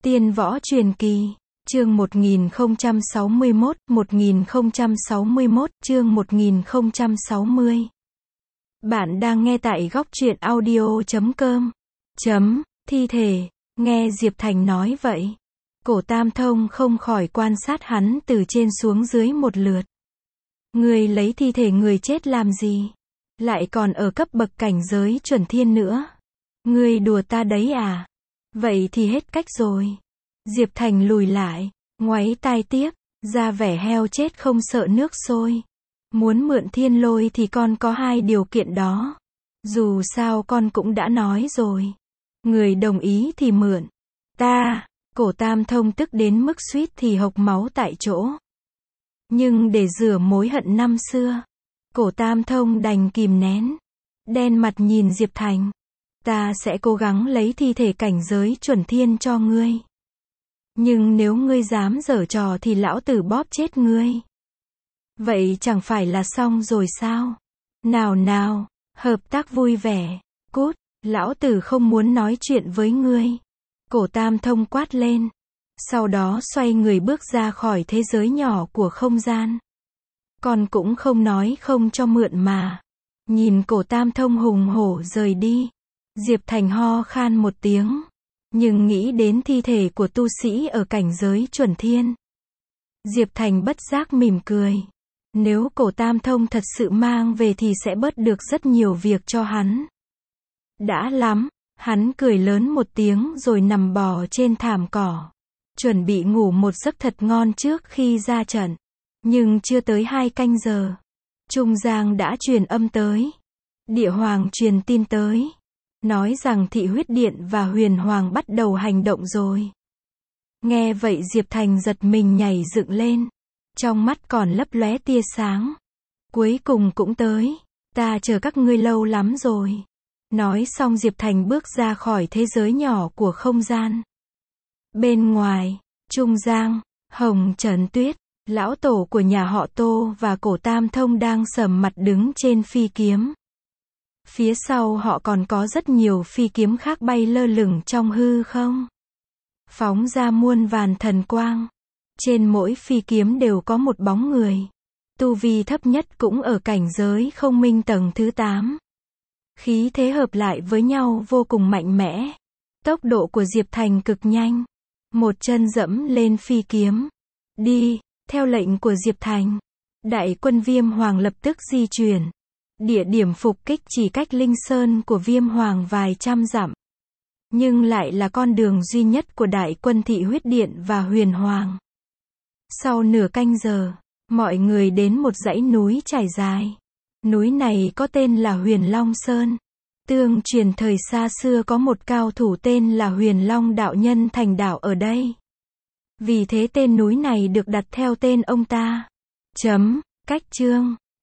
Tiên võ truyền kỳ, chương 1061, chương 1060. Bạn đang nghe tại góc truyện audio.com. Thi thể, nghe Diệp Thành nói vậy. Cổ Tam Thông không khỏi quan sát hắn từ trên xuống dưới một lượt. Ngươi lấy thi thể người chết làm gì? Lại còn ở cấp bậc cảnh giới chuẩn thiên nữa. Ngươi đùa ta đấy à? Vậy thì hết cách rồi. Diệp Thành lùi lại, ngoáy tai tiếc, ra vẻ heo chết không sợ nước sôi. Muốn mượn thiên lôi thì con có hai điều kiện đó. Dù sao con cũng đã nói rồi. Người đồng ý thì mượn. Cổ Tam Thông tức đến mức suýt thì hộc máu tại chỗ. Nhưng để rửa mối hận năm xưa, Cổ Tam Thông đành kìm nén. Đen mặt nhìn Diệp Thành. Ta sẽ cố gắng lấy thi thể cảnh giới chuẩn thiên cho ngươi. Nhưng nếu ngươi dám giở trò thì lão tử bóp chết ngươi. Vậy chẳng phải là xong rồi sao? Nào, hợp tác vui vẻ. Cút, lão tử không muốn nói chuyện với ngươi. Cổ Tam Thông quát lên. Sau đó xoay người bước ra khỏi thế giới nhỏ của không gian. Con cũng không nói không cho mượn mà. Nhìn Cổ Tam Thông hùng hổ rời đi. Diệp Thành ho khan một tiếng. Nhưng nghĩ đến thi thể của tu sĩ ở cảnh giới chuẩn thiên. Diệp Thành bất giác mỉm cười. Nếu Cổ Tam Thông thật sự mang về thì sẽ bớt được rất nhiều việc cho hắn. Đã lắm, hắn cười lớn một tiếng rồi nằm bò trên thảm cỏ. Chuẩn bị ngủ một giấc thật ngon trước khi ra trận. Nhưng chưa tới 2 canh giờ. Trung Giang đã truyền âm tới. Địa Hoàng truyền tin tới. Nói rằng Thị Huyết Điện và Huyền Hoàng bắt đầu hành động rồi. Nghe vậy Diệp Thành giật mình nhảy dựng lên. Trong mắt còn lấp lóe tia sáng. Cuối cùng cũng tới. Ta chờ các ngươi lâu lắm rồi. Nói xong Diệp Thành bước ra khỏi thế giới nhỏ của không gian. Bên ngoài, Trung Giang, Hồng Trần Tuyết, lão tổ của nhà họ Tô và Cổ Tam Thông đang sầm mặt đứng trên phi kiếm. Phía sau họ còn có rất nhiều phi kiếm khác bay lơ lửng trong hư không. Phóng ra muôn vàn thần quang. Trên mỗi phi kiếm đều có một bóng người. Tu vi thấp nhất cũng ở cảnh giới không minh tầng thứ 8. Khí thế hợp lại với nhau vô cùng mạnh mẽ. Tốc độ của Diệp Thành cực nhanh. Một chân dẫm lên phi kiếm. Đi, theo lệnh của Diệp Thành. Đại quân Viêm Hoàng lập tức di chuyển. Địa điểm phục kích chỉ cách Linh Sơn của Viêm Hoàng vài trăm dặm. Nhưng lại là con đường duy nhất của đại quân Thị Huyết Điện và Huyền Hoàng. Sau nửa canh giờ, mọi người đến một dãy núi trải dài. Núi này có tên là Huyền Long Sơn. Tương truyền thời xa xưa có một cao thủ tên là Huyền Long đạo nhân thành đạo ở đây. Vì thế tên núi này được đặt theo tên ông ta. Cách chương